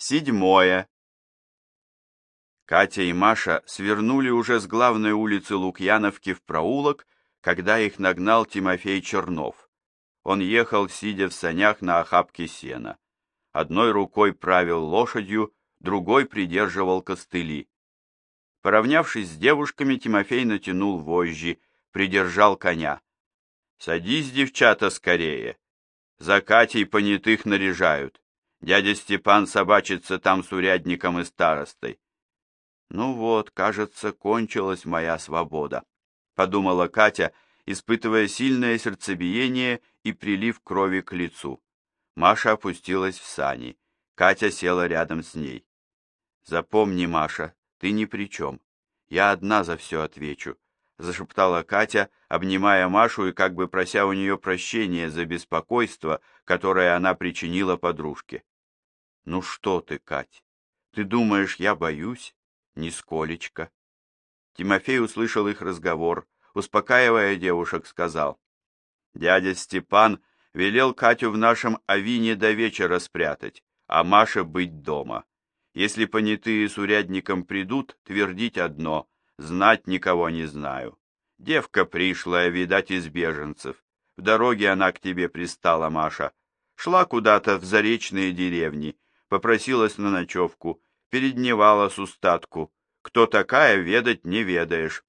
7. Катя и Маша свернули уже с главной улицы Лукьяновки в проулок, когда их нагнал Тимофей Чернов. Он ехал, сидя в санях на охапке сена. Одной рукой правил лошадью, другой придерживал костыли. Поравнявшись с девушками, Тимофей натянул вожжи, придержал коня. «Садись, девчата, скорее. За Катей понятых наряжают. Дядя Степан собачится там с урядником и старостой». «Ну вот, кажется, кончилась моя свобода», — подумала Катя, испытывая сильное сердцебиение и прилив крови к лицу. Маша опустилась в сани. Катя села рядом с ней. «Запомни, Маша, ты ни при чем. Я одна за все отвечу», — зашептала Катя, обнимая Машу и как бы прося у нее прощения за беспокойство, которое она причинила подружке. «Ну что ты, Кать, ты думаешь, я боюсь? Нисколечко». Тимофей услышал их разговор, успокаивая девушек, сказал: «Дядя Степан велел Катю в нашем авине до вечера спрятать, а Маше быть дома. Если понятые с урядником придут, твердить одно: знать никого не знаю. Девка пришлая, видать, из беженцев. В дороге она к тебе пристала, Маша. Шла куда-то в заречные деревни, попросилась на ночевку, передневала с устатку. Кто такая, ведать не ведаешь».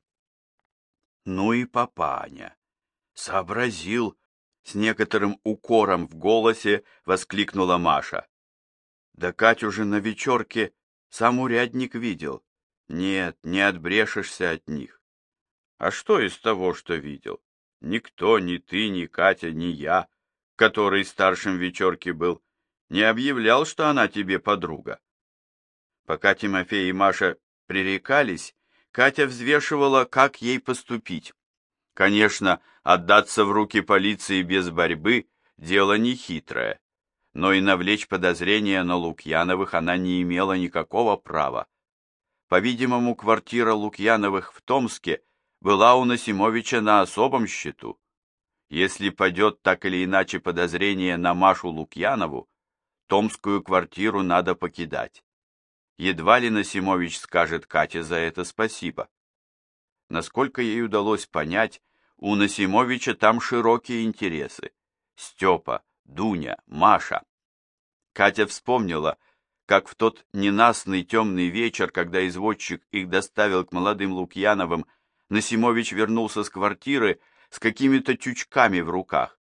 «Ну и папаня! Сообразил!» С некоторым укором в голосе воскликнула Маша. «Да Катю же на вечерке сам урядник видел. Нет, не отбрешешься от них». «А что из того, что видел? Никто, ни ты, ни Катя, ни я, который старшим вечерке был, не объявлял, что она тебе подруга». Пока Тимофей и Маша пререкались, Катя взвешивала, как ей поступить. Конечно, отдаться в руки полиции без борьбы – дело нехитрое, но и навлечь подозрения на Лукьяновых она не имела никакого права. По-видимому, квартира Лукьяновых в Томске была у Насимовича на особом счету. Если падет так или иначе подозрение на Машу Лукьянову, томскую квартиру надо покидать. Едва ли Насимович скажет Кате за это спасибо. Насколько ей удалось понять, у Насимовича там широкие интересы. Степа, Дуня, Маша. Катя вспомнила, как в тот ненастный темный вечер, когда извозчик их доставил к молодым Лукьяновым, Насимович вернулся с квартиры с какими-то тючками в руках.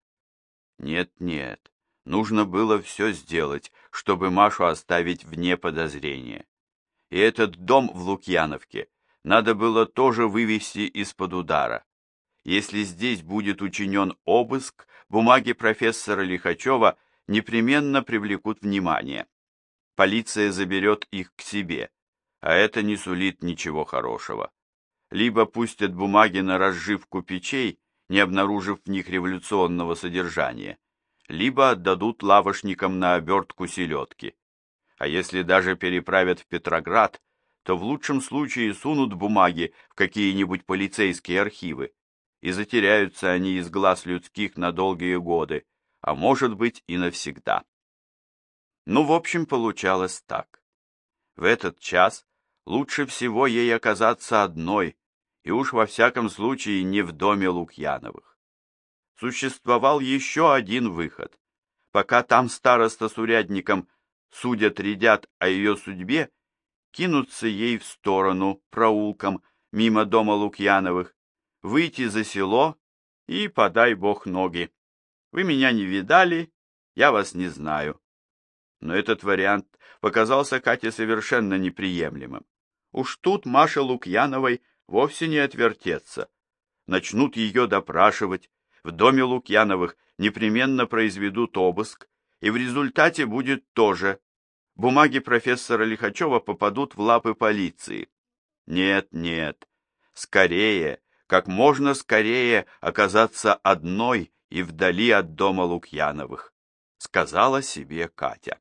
Нет, нужно было все сделать, чтобы Машу оставить вне подозрения. И этот дом в Лукьяновке надо было тоже вывести из-под удара. Если здесь будет учинен обыск, бумаги профессора Лихачева непременно привлекут внимание. Полиция заберет их к себе, а это не сулит ничего хорошего. Либо пустят бумаги на разживку печей, не обнаружив в них революционного содержания, либо отдадут лавошникам на обертку селедки. А если даже переправят в Петроград, то в лучшем случае сунут бумаги в какие-нибудь полицейские архивы, и затеряются они из глаз людских на долгие годы, а может быть и навсегда. Ну, в общем, получалось так. В этот час лучше всего ей оказаться одной, и уж во всяком случае не в доме Лукьяновых. Существовал еще один выход. Пока там староста с урядником судят-рядят о ее судьбе, кинуться ей в сторону проулком мимо дома Лукьяновых, выйти за село и подай бог ноги. Вы меня не видали, я вас не знаю. Но этот вариант показался Кате совершенно неприемлемым. Уж тут Маше Лукьяновой вовсе не отвертеться. Начнут ее допрашивать, в доме Лукьяновых непременно произведут обыск, и в результате будет то же. Бумаги профессора Лихачева попадут в лапы полиции. Нет, скорее, как можно скорее оказаться одной и вдали от дома Лукьяновых, сказала себе Катя.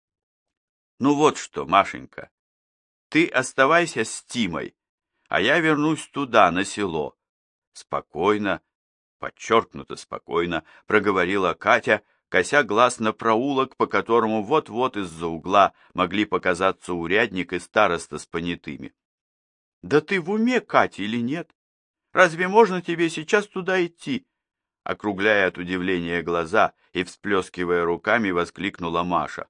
Ну вот что, Машенька, ты оставайся с Тимой, а я вернусь туда, на село. Спокойно, подчеркнуто спокойно, проговорила Катя, кося глаз на проулок, по которому вот-вот из-за угла могли показаться урядник и староста с понятыми. «Да ты в уме, Катя, или нет? Разве можно тебе сейчас туда идти?» Округляя от удивления глаза и всплескивая руками, воскликнула Маша.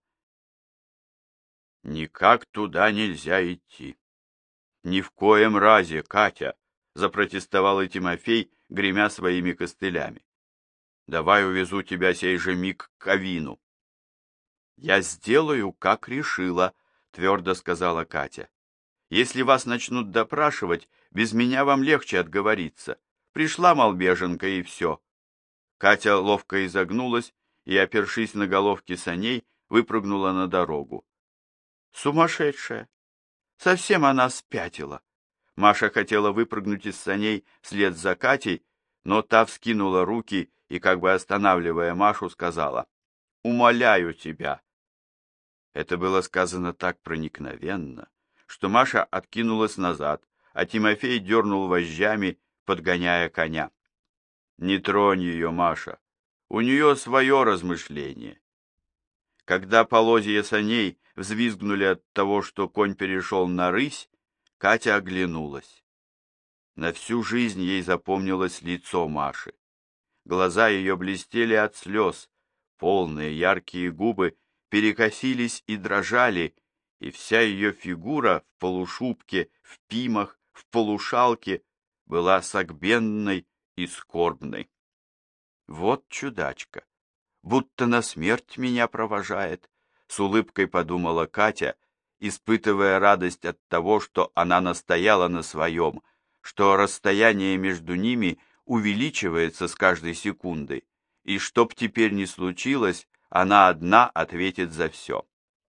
«Никак туда нельзя идти». «Ни в коем разе, Катя!» — запротестовал и Тимофей, гремя своими костылями. «Давай увезу тебя сей же миг к Авину». «Я сделаю, как решила», — твердо сказала Катя. «Если вас начнут допрашивать, без меня вам легче отговориться. Пришла, мол, беженка, и все». Катя ловко изогнулась и, опершись на головки саней, выпрыгнула на дорогу. «Сумасшедшая! Совсем она спятила!» Маша хотела выпрыгнуть из саней вслед за Катей, но та вскинула руки и, как бы останавливая Машу, сказала: «Умоляю тебя». Это было сказано так проникновенно, что Маша откинулась назад, а Тимофей дернул вожжами, подгоняя коня. «Не тронь ее, Маша, у нее свое размышление». Когда полозья саней взвизгнули от того, что конь перешел на рысь, Катя оглянулась. На всю жизнь ей запомнилось лицо Маши. Глаза ее блестели от слез, полные яркие губы перекосились и дрожали, и вся ее фигура в полушубке, в пимах, в полушалке была согбенной и скорбной. «Вот чудачка, будто на смерть меня провожает», — с улыбкой подумала Катя, испытывая радость от того, что она настояла на своем, что расстояние между ними увеличивается с каждой секундой, и чтоб теперь ни случилось, она одна ответит за все.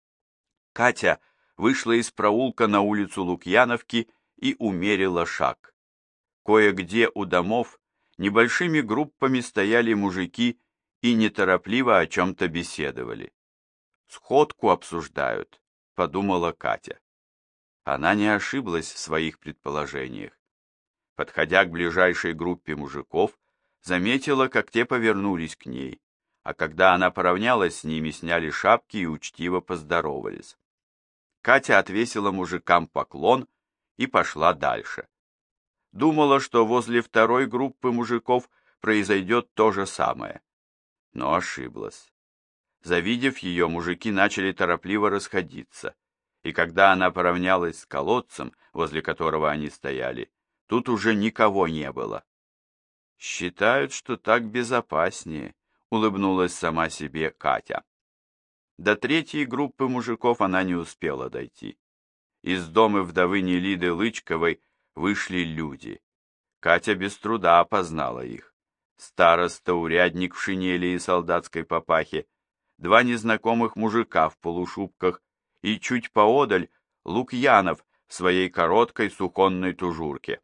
Катя вышла из проулка на улицу Лукьяновки и умерила шаг. Кое-где у домов небольшими группами стояли мужики и неторопливо о чем-то беседовали. «Сходку обсуждают», — подумала Катя. Она не ошиблась в своих предположениях. Подходя к ближайшей группе мужиков, заметила, как те повернулись к ней, а когда она поравнялась с ними, сняли шапки и учтиво поздоровались. Катя отвесила мужикам поклон и пошла дальше. Думала, что возле второй группы мужиков произойдет то же самое, но ошиблась. Завидев ее, мужики начали торопливо расходиться, и когда она поравнялась с колодцем, возле которого они стояли, тут уже никого не было. «Считают, что так безопаснее», — улыбнулась сама себе Катя. До третьей группы мужиков она не успела дойти. Из дома вдовы Нелиды Лычковой вышли люди. Катя без труда опознала их. Староста-урядник в шинели и солдатской папахе, два незнакомых мужика в полушубках и чуть поодаль Лукьянов в своей короткой суконной тужурке.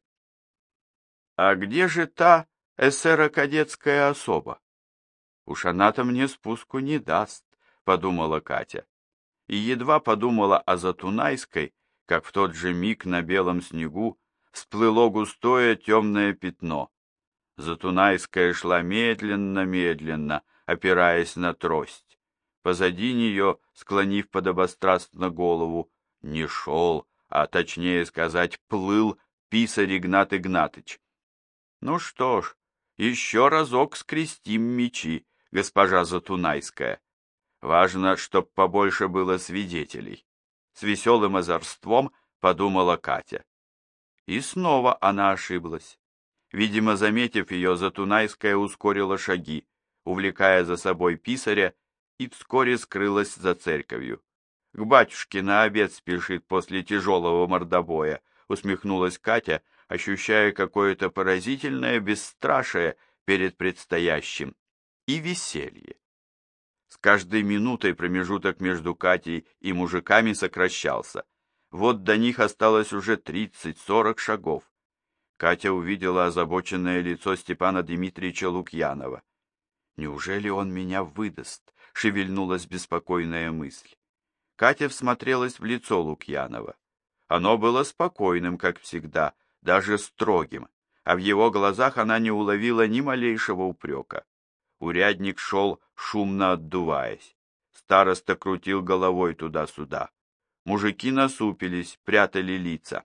«А где же та эсеро-кадетская особа? Уж она-то мне спуску не даст», — подумала Катя. И едва подумала о Затунайской, как в тот же миг на белом снегу всплыло густое темное пятно. Затунайская шла медленно-медленно, опираясь на трость. Позади нее, склонив подобострастно голову, не шел, а точнее сказать, плыл писарь Игнат Игнатыч. «Ну что ж, еще разок скрестим мечи, госпожа Затунайская. Важно, чтоб побольше было свидетелей», — с веселым озорством подумала Катя. И снова она ошиблась. Видимо, заметив ее, Затунайская ускорила шаги, увлекая за собой писаря, и вскоре скрылась за церковью. «К батюшке на обед спешит после тяжелого мордобоя», — усмехнулась Катя, ощущая какое-то поразительное бесстрашие перед предстоящим и веселье. С каждой минутой промежуток между Катей и мужиками сокращался. Вот до них осталось уже 30-40 шагов. Катя увидела озабоченное лицо Степана Дмитриевича Лукьянова. «Неужели он меня выдаст?» — шевельнулась беспокойная мысль. Катя всмотрелась в лицо Лукьянова. Оно было спокойным, как всегда, даже строгим, а в его глазах она не уловила ни малейшего упрека. Урядник шел, шумно отдуваясь. Староста крутил головой туда-сюда. Мужики насупились, прятали лица.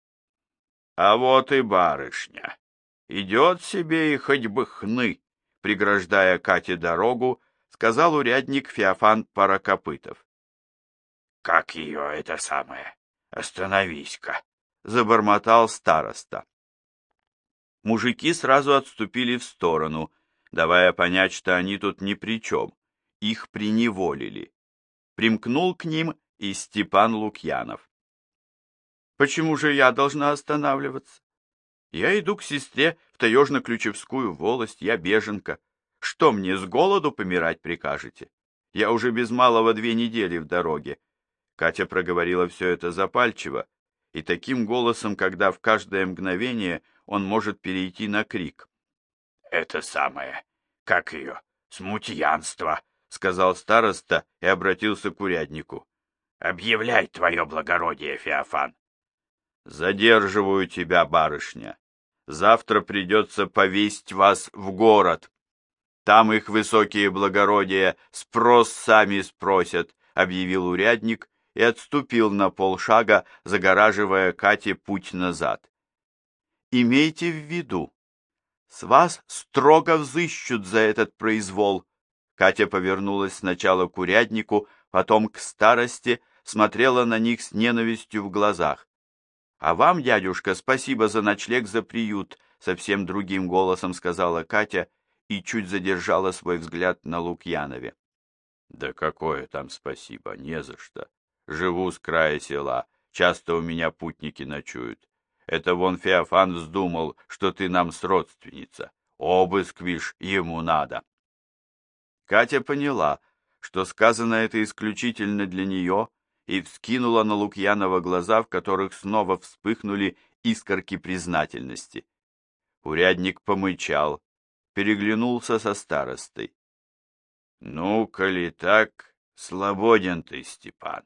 — А вот и барышня. Идет себе и хоть бы хны, преграждая Кате дорогу, сказал урядник Феофан Паракопытов. — Как ее это самое? Остановись-ка! — забормотал староста. Мужики сразу отступили в сторону, давая понять, что они тут ни при чем, их приневолили. Примкнул к ним и Степан Лукьянов. «Почему же я должна останавливаться? Я иду к сестре в Таежно-Ключевскую волость, я беженка. Что мне, с голоду помирать прикажете? Я уже без малого 2 недели в дороге». Катя проговорила все это запальчиво и таким голосом, когда в каждое мгновение он может перейти на крик. «Это самое, как ее, смутьянство», — сказал староста и обратился к уряднику. «Объявляй, твое благородие, Феофан». «Задерживаю тебя, барышня. Завтра придется повесить вас в город. Там их высокие благородия спрос сами спросят», — объявил урядник и отступил на полшага, загораживая Кате путь назад. «Имейте в виду, с вас строго взыщут за этот произвол». Катя повернулась сначала к уряднику, потом к старости, смотрела на них с ненавистью в глазах. «А вам, дядюшка, спасибо за ночлег, за приют», — совсем другим голосом сказала Катя и чуть задержала свой взгляд на Лукьянове. «Да какое там спасибо, не за что. Живу с края села, часто у меня путники ночуют. Это вон Феофан вздумал, что ты нам сродственница. Обыск, вишь, ему надо». Катя поняла, что сказано это исключительно для нее, и вскинула на Лукьянова глаза, в которых снова вспыхнули искорки признательности. Урядник помычал, переглянулся со старостой. «Ну, коли так, слободен ты, Степан.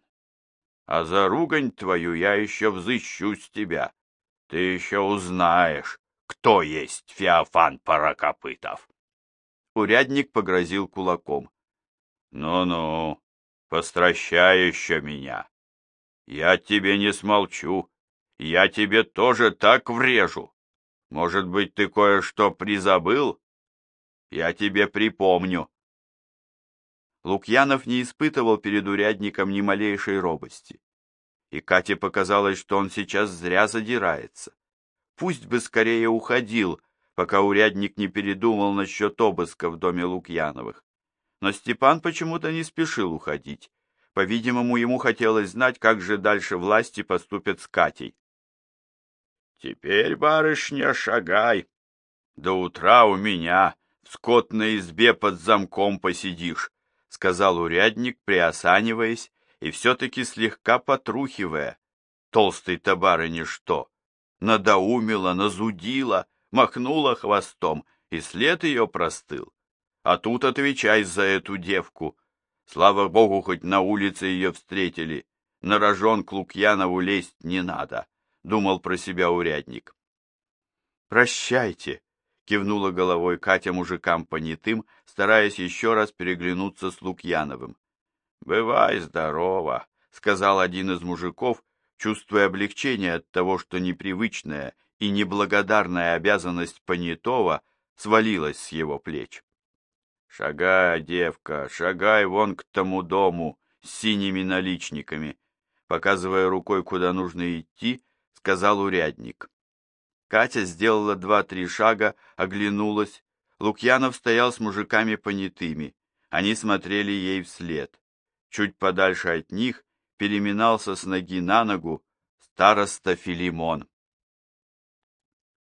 А за ругань твою я еще взыщу с тебя. Ты еще узнаешь, кто есть Феофан Паракопытов». Урядник погрозил кулаком. «Ну-ну, постращай еще меня. Я тебе не смолчу, я тебе тоже так врежу. Может быть, ты кое-что призабыл? Я тебе припомню». Лукьянов не испытывал перед урядником ни малейшей робости. И Кате показалось, что он сейчас зря задирается. Пусть бы скорее уходил, пока урядник не передумал насчет обыска в доме Лукьяновых. Но Степан почему-то не спешил уходить. По-видимому, ему хотелось знать, как же дальше власти поступят с Катей. «Теперь, барышня, шагай. До утра у меня в скотной избе под замком посидишь», — сказал урядник, приосаниваясь и все-таки слегка потрухивая. Толстой-то барыне что? Надоумила, назудила, махнула хвостом, и след ее простыл. А тут отвечай за эту девку. Слава богу, хоть на улице ее встретили. На рожон к Лукьянову лезть не надо, — думал про себя урядник. «Прощайте», — кивнула головой Катя мужикам понятым, стараясь еще раз переглянуться с Лукьяновым. «Бывай здорова», — сказал один из мужиков, чувствуя облегчение от того, что непривычная и неблагодарная обязанность понятого свалилась с его плеч. «Шагай, девка, шагай вон к тому дому с синими наличниками», показывая рукой, куда нужно идти, сказал урядник. Катя сделала 2-3 шага, оглянулась. Лукьянов стоял с мужиками понятыми. Они смотрели ей вслед. Чуть подальше от них переминался с ноги на ногу староста Филимон.